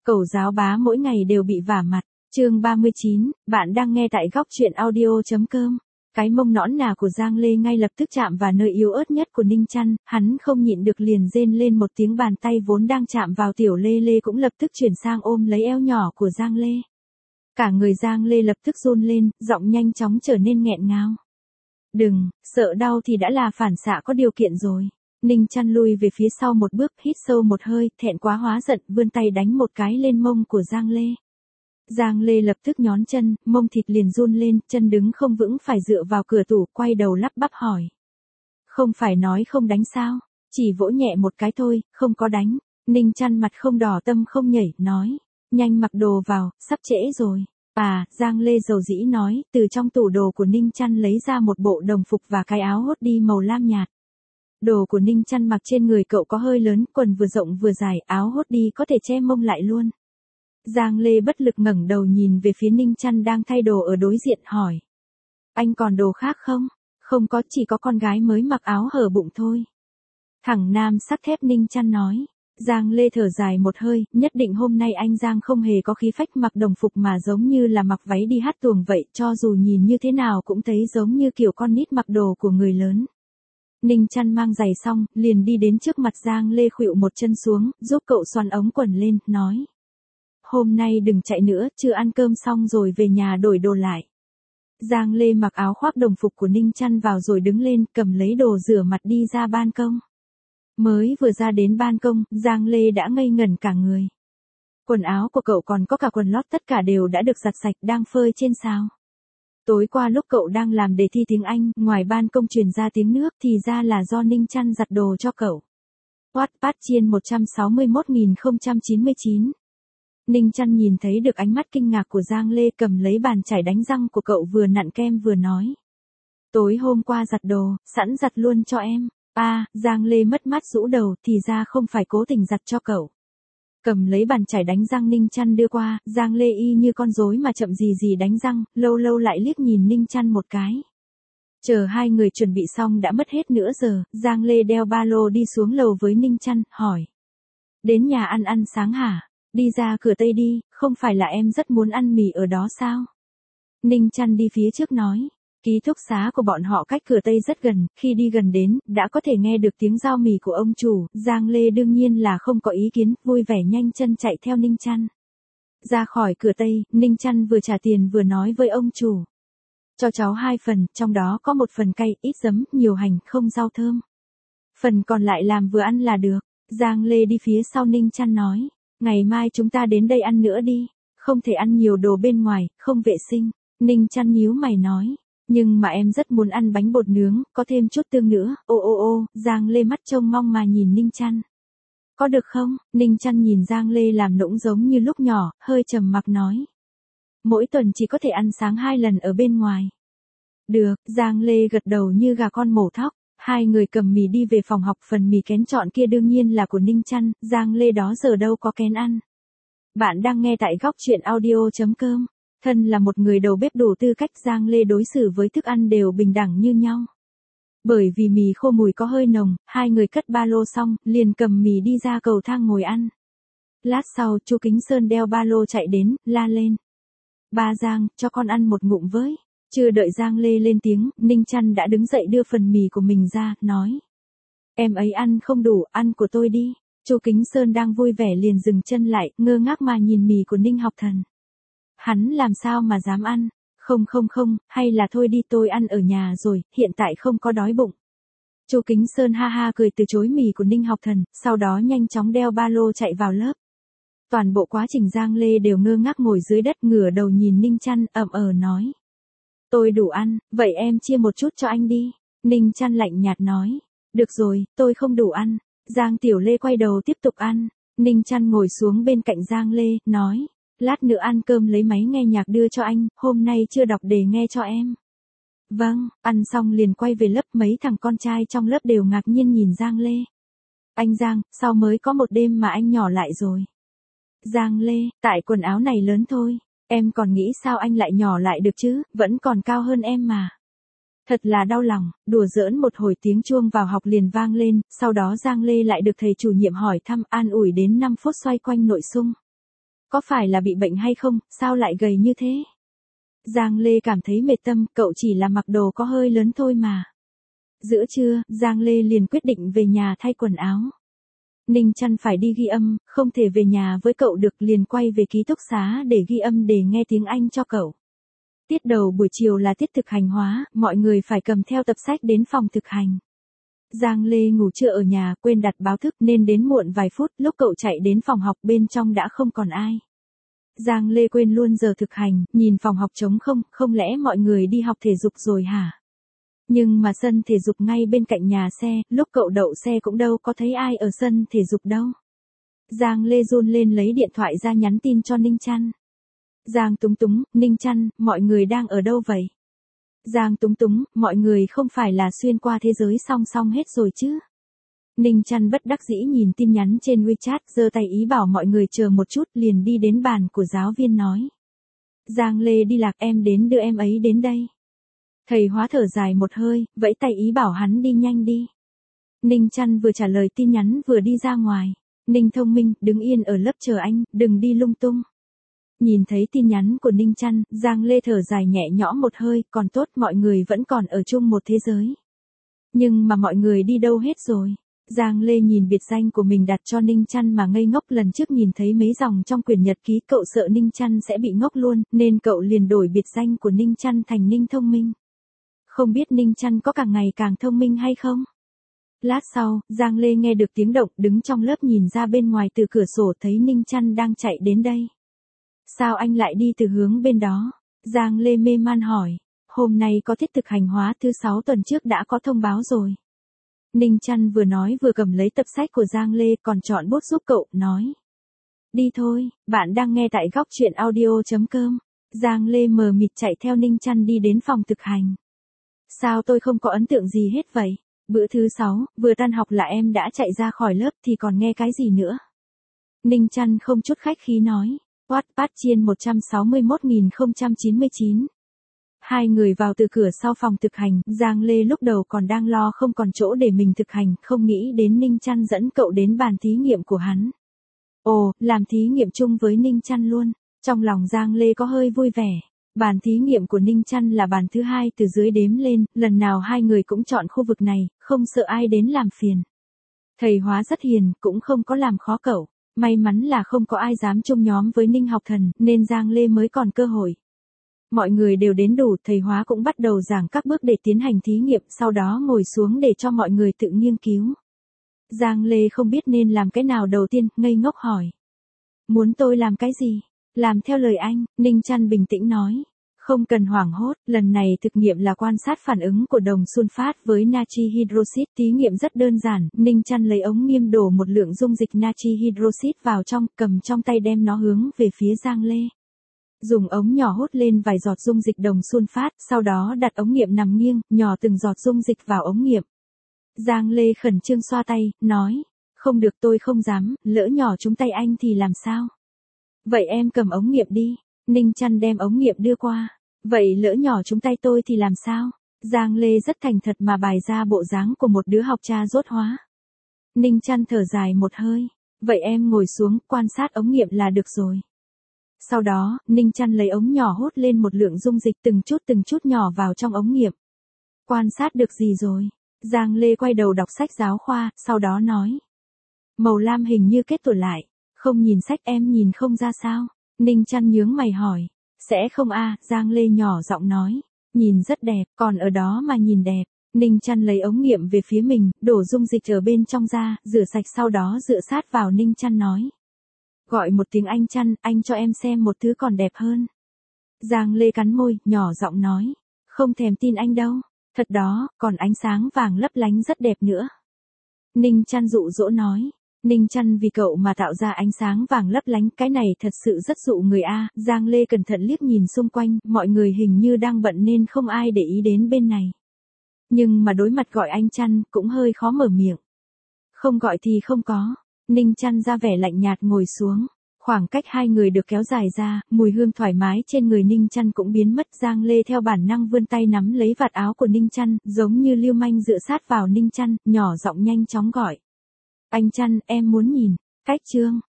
Cẩu giáo bá mỗi ngày đều bị vả mặt. Chương 39, bạn đang nghe tại góc truyện audio.com. Cái mông nõn nà của Giang Lê ngay lập tức chạm vào nơi yếu ớt nhất của Ninh Chăn, hắn không nhịn được liền rên lên một tiếng, bàn tay vốn đang chạm vào tiểu Lê Lê cũng lập tức chuyển sang ôm lấy eo nhỏ của Giang Lê. Cả người Giang Lê lập tức run lên, giọng nhanh chóng trở nên nghẹn ngào. Đừng, sợ đau thì đã là phản xạ có điều kiện rồi. Ninh Chăn lùi về phía sau một bước, hít sâu một hơi, thẹn quá hóa giận, vươn tay đánh một cái lên mông của Giang Lê. Giang Lê lập tức nhón chân, mông thịt liền run lên, chân đứng không vững phải dựa vào cửa tủ, quay đầu lắp bắp hỏi. Không phải nói không đánh sao, chỉ vỗ nhẹ một cái thôi, không có đánh. Ninh Chăn mặt không đỏ tâm không nhảy, nói. Nhanh mặc đồ vào, sắp trễ rồi. Giang Lê dầu dĩ nói, từ trong tủ đồ của Ninh Chăn lấy ra một bộ đồng phục và cái áo hốt đi màu lam nhạt. Đồ của Ninh Chăn mặc trên người cậu có hơi lớn, quần vừa rộng vừa dài, áo hốt đi có thể che mông lại luôn. Giang Lê bất lực ngẩng đầu nhìn về phía Ninh Chăn đang thay đồ ở đối diện, hỏi. Anh còn đồ khác không? Không có, chỉ có con gái mới mặc áo hở bụng thôi. Thẳng nam sắt thép, Ninh Chăn nói. Giang Lê thở dài một hơi, nhất định hôm nay anh Giang không hề có khí phách mặc đồng phục mà giống như là mặc váy đi hát tuồng vậy, cho dù nhìn như thế nào cũng thấy giống như kiểu con nít mặc đồ của người lớn. Ninh Chăn mang giày xong, liền đi đến trước mặt Giang Lê, khuỵu một chân xuống, giúp cậu xoăn ống quần lên, nói. Hôm nay đừng chạy nữa, chưa ăn cơm xong rồi về nhà đổi đồ lại. Giang Lê mặc áo khoác đồng phục của Ninh Chăn vào rồi đứng lên, cầm lấy đồ rửa mặt đi ra ban công. Mới vừa ra đến ban công, Giang Lê đã ngây ngẩn cả người. Quần áo của cậu còn có cả quần lót tất cả đều đã được giặt sạch, đang phơi trên xào. Tối qua lúc cậu đang làm đề thi tiếng Anh, ngoài ban công truyền ra tiếng nước thì ra là do Ninh Chăn giặt đồ cho cậu. Wattpad Chiên 161.099. Ninh Chăn nhìn thấy được ánh mắt kinh ngạc của Giang Lê, cầm lấy bàn chải đánh răng của cậu vừa nặn kem vừa nói. Tối hôm qua giặt đồ, sẵn giặt luôn cho em. Giang Lê mất mát rũ đầu, thì ra không phải cố tình giặt cho cậu. Cầm lấy bàn chải đánh răng Ninh Chăn đưa qua, Giang Lê y như con rối mà chậm gì gì đánh răng, lâu lâu lại liếc nhìn Ninh Chăn một cái. Chờ hai người chuẩn bị xong đã mất hết nửa giờ, Giang Lê đeo ba lô đi xuống lầu với Ninh Chăn, hỏi. Đến nhà ăn sáng hả? Đi ra cửa Tây đi, không phải là em rất muốn ăn mì ở đó sao? Ninh Chăn đi phía trước nói. Ký túc xá của bọn họ cách cửa Tây rất gần, khi đi gần đến, đã có thể nghe được tiếng rao mì của ông chủ. Giang Lê đương nhiên là không có ý kiến, vui vẻ nhanh chân chạy theo Ninh Chăn. Ra khỏi cửa Tây, Ninh Chăn vừa trả tiền vừa nói với ông chủ. Cho cháu 2 phần, trong đó có 1 phần cay, ít giấm, nhiều hành, không rau thơm. Phần còn lại làm vừa ăn là được. Giang Lê đi phía sau Ninh Chăn nói. Ngày mai chúng ta đến đây ăn nữa đi. Không thể ăn nhiều đồ bên ngoài, không vệ sinh. Ninh Chăn nhíu mày nói. Nhưng mà em rất muốn ăn bánh bột nướng, có thêm chút tương nữa. Giang Lê mắt trông mong mà nhìn Ninh Chăn. Có được không? Ninh Chăn nhìn Giang Lê làm nũng giống như lúc nhỏ, hơi trầm mặc nói. Mỗi tuần chỉ có thể ăn sáng 2 lần ở bên ngoài. Được, Giang Lê gật đầu như gà con mổ thóc. Hai người cầm mì đi về phòng học, phần mì kén chọn kia đương nhiên là của Ninh Chăn, Giang Lê đó giờ đâu có kén ăn. Bạn đang nghe tại góc truyện audio.com. Thân là một người đầu bếp đủ tư cách, Giang Lê đối xử với thức ăn đều bình đẳng như nhau. Bởi vì mì khô mùi có hơi nồng, hai người cất ba lô xong, liền cầm mì đi ra cầu thang ngồi ăn. Lát sau, chú Kính Sơn đeo ba lô chạy đến, la lên. Ba Giang, cho con ăn một ngụm với. Chưa đợi Giang Lê lên tiếng, Ninh Chăn đã đứng dậy đưa phần mì của mình ra, nói. Em ấy ăn không đủ, ăn của tôi đi. Chú Kính Sơn đang vui vẻ liền dừng chân lại, ngơ ngác mà nhìn mì của Ninh Học Thần. Hắn làm sao mà dám ăn? Không, hay là thôi đi, tôi ăn ở nhà rồi, hiện tại không có đói bụng. Chú Kính Sơn ha ha cười từ chối mì của Ninh Học Thần, sau đó nhanh chóng đeo ba lô chạy vào lớp. Toàn bộ quá trình Giang Lê đều ngơ ngác ngồi dưới đất, ngửa đầu nhìn Ninh Chăn, nói. Tôi đủ ăn, vậy em chia một chút cho anh đi. Ninh Chăn lạnh nhạt nói. Được rồi, tôi không đủ ăn. Giang Tiểu Lê quay đầu tiếp tục ăn. Ninh Chăn ngồi xuống bên cạnh Giang Lê, nói. Lát nữa ăn cơm lấy máy nghe nhạc đưa cho anh, hôm nay chưa đọc đề nghe cho em. Vâng, ăn xong liền quay về lớp, mấy thằng con trai trong lớp đều ngạc nhiên nhìn Giang Lê. Anh Giang, sao mới có một đêm mà anh nhỏ lại rồi? Giang Lê, tại quần áo này lớn thôi. Em còn nghĩ sao anh lại nhỏ lại được chứ, vẫn còn cao hơn em mà. Thật là đau lòng, đùa giỡn một hồi tiếng chuông vào học liền vang lên, sau đó Giang Lê lại được thầy chủ nhiệm hỏi thăm, an ủi đến 5 phút xoay quanh nội dung. Có phải là bị bệnh hay không, sao lại gầy như thế? Giang Lê cảm thấy mệt tâm, cậu chỉ là mặc đồ có hơi lớn thôi mà. Giữa trưa, Giang Lê liền quyết định về nhà thay quần áo. Ninh Chăn phải đi ghi âm, không thể về nhà với cậu được, liền quay về ký túc xá để ghi âm để nghe tiếng Anh cho cậu. Tiết đầu buổi chiều là tiết thực hành hóa, mọi người phải cầm theo tập sách đến phòng thực hành. Giang Lê ngủ trưa ở nhà, quên đặt báo thức nên đến muộn vài phút, lúc cậu chạy đến phòng học bên trong đã không còn ai. Giang Lê quên luôn giờ thực hành, nhìn phòng học trống không, không lẽ mọi người đi học thể dục rồi hả? Nhưng mà sân thể dục ngay bên cạnh nhà xe, lúc cậu đậu xe cũng đâu có thấy ai ở sân thể dục đâu. Giang Lê run lên lấy điện thoại ra nhắn tin cho Ninh Chăn. Giang Túng Túng, Ninh Chăn, mọi người đang ở đâu vậy? Giang Túng Túng, mọi người không phải là xuyên qua thế giới song song hết rồi chứ? Ninh Chăn bất đắc dĩ nhìn tin nhắn trên WeChat, giơ tay ý bảo mọi người chờ một chút, liền đi đến bàn của giáo viên nói. Giang Lê đi lạc, em đến đưa em ấy đến đây. Thầy hóa thở dài một hơi, vẫy tay ý bảo hắn đi nhanh đi. Ninh Chăn vừa trả lời tin nhắn vừa đi ra ngoài. Ninh Thông Minh, đứng yên ở lớp chờ anh, đừng đi lung tung. Nhìn thấy tin nhắn của Ninh Chăn, Giang Lê thở dài nhẹ nhõm một hơi, còn tốt mọi người vẫn còn ở chung một thế giới. Nhưng mà mọi người đi đâu hết rồi? Giang Lê nhìn biệt danh của mình đặt cho Ninh Chăn mà ngây ngốc, lần trước nhìn thấy mấy dòng trong quyển nhật ký cậu sợ Ninh Chăn sẽ bị ngốc luôn, nên cậu liền đổi biệt danh của Ninh Chăn thành Ninh Thông Minh. Không biết Ninh Chăn có càng ngày càng thông minh hay không? Lát sau, Giang Lê nghe được tiếng động, đứng trong lớp nhìn ra bên ngoài từ cửa sổ thấy Ninh Chăn đang chạy đến đây. Sao anh lại đi từ hướng bên đó? Giang Lê mê man hỏi. Hôm nay có tiết thực hành hóa thứ 6 tuần trước đã có thông báo rồi. Ninh Chăn vừa nói vừa cầm lấy tập sách của Giang Lê còn chọn bút giúp cậu, nói. Đi thôi, bạn đang nghe tại góc truyện audio.com. Giang Lê mờ mịt chạy theo Ninh Chăn đi đến phòng thực hành. Sao tôi không có ấn tượng gì hết vậy? Bữa thứ 6, vừa tan học là em đã chạy ra khỏi lớp thì còn nghe cái gì nữa? Ninh Chăn không chút khách khí nói. Wattpad chiên 161.099. Hai người vào từ cửa sau phòng thực hành, Giang Lê lúc đầu còn đang lo không còn chỗ để mình thực hành, không nghĩ đến Ninh Chăn dẫn cậu đến bàn thí nghiệm của hắn. Ồ, làm thí nghiệm chung với Ninh Chăn luôn. Trong lòng Giang Lê có hơi vui vẻ. Bàn thí nghiệm của Ninh Chăn là bàn thứ 2 từ dưới đếm lên, lần nào hai người cũng chọn khu vực này, không sợ ai đến làm phiền. Thầy hóa rất hiền, cũng không có làm khó cậu. May mắn là không có ai dám chung nhóm với Ninh Học Thần, nên Giang Lê mới còn cơ hội. Mọi người đều đến đủ, thầy hóa cũng bắt đầu giảng các bước để tiến hành thí nghiệm, sau đó ngồi xuống để cho mọi người tự nghiên cứu. Giang Lê không biết nên làm cái nào đầu tiên, ngây ngốc hỏi. Muốn tôi làm cái gì? Làm theo lời anh, Ninh Chăn bình tĩnh nói. Không cần hoảng hốt, lần này thực nghiệm là quan sát phản ứng của đồng sunfat với natri hydroxit, thí nghiệm rất đơn giản, Ninh Chăn lấy ống nghiêm đổ một lượng dung dịch natri hydroxit vào trong, cầm trong tay đem nó hướng về phía Giang Lê. Dùng ống nhỏ hút lên vài giọt dung dịch đồng sunfat, sau đó đặt ống nghiệm nằm nghiêng, nhỏ từng giọt dung dịch vào ống nghiệm. Giang Lê khẩn trương xoa tay, nói, không được, tôi không dám, lỡ nhỏ chúng tay anh thì làm sao? Vậy em cầm ống nghiệm đi. Ninh Chăn đem ống nghiệm đưa qua. Vậy lỡ nhỏ chúng tay tôi thì làm sao? Giang Lê rất thành thật mà bày ra bộ dáng của một đứa học cha dốt hóa. Ninh Chăn thở dài một hơi. Vậy em ngồi xuống, quan sát ống nghiệm là được rồi. Sau đó, Ninh Chăn lấy ống nhỏ hút lên một lượng dung dịch từng chút nhỏ vào trong ống nghiệm. Quan sát được gì rồi? Giang Lê quay đầu đọc sách giáo khoa, sau đó nói. Màu lam hình như kết tủa lại. Không nhìn sách em nhìn không ra sao? Ninh Chăn nhướng mày hỏi. Sẽ không Giang Lê nhỏ giọng nói. Nhìn rất đẹp, còn ở đó mà nhìn đẹp. Ninh Chăn lấy ống nghiệm về phía mình, đổ dung dịch ở bên trong ra, rửa sạch sau đó dựa sát vào Ninh Chăn nói. Gọi một tiếng anh Chăn, anh cho em xem một thứ còn đẹp hơn. Giang Lê cắn môi, nhỏ giọng nói. Không thèm tin anh đâu. Thật đó, còn ánh sáng vàng lấp lánh rất đẹp nữa. Ninh Chăn dụ dỗ nói. Ninh Chăn vì cậu mà tạo ra ánh sáng vàng lấp lánh, cái này thật sự rất dụ người Giang Lê cẩn thận liếc nhìn xung quanh, mọi người hình như đang bận nên không ai để ý đến bên này. Nhưng mà đối mặt gọi anh Chăn, cũng hơi khó mở miệng. Không gọi thì không có. Ninh Chăn ra vẻ lạnh nhạt ngồi xuống. Khoảng cách hai người được kéo dài ra, mùi hương thoải mái trên người Ninh Chăn cũng biến mất. Giang Lê theo bản năng vươn tay nắm lấy vạt áo của Ninh Chăn, giống như lưu manh dựa sát vào Ninh Chăn, nhỏ giọng nhanh chóng gọi. Anh Chăn, em muốn nhìn. Cách chương.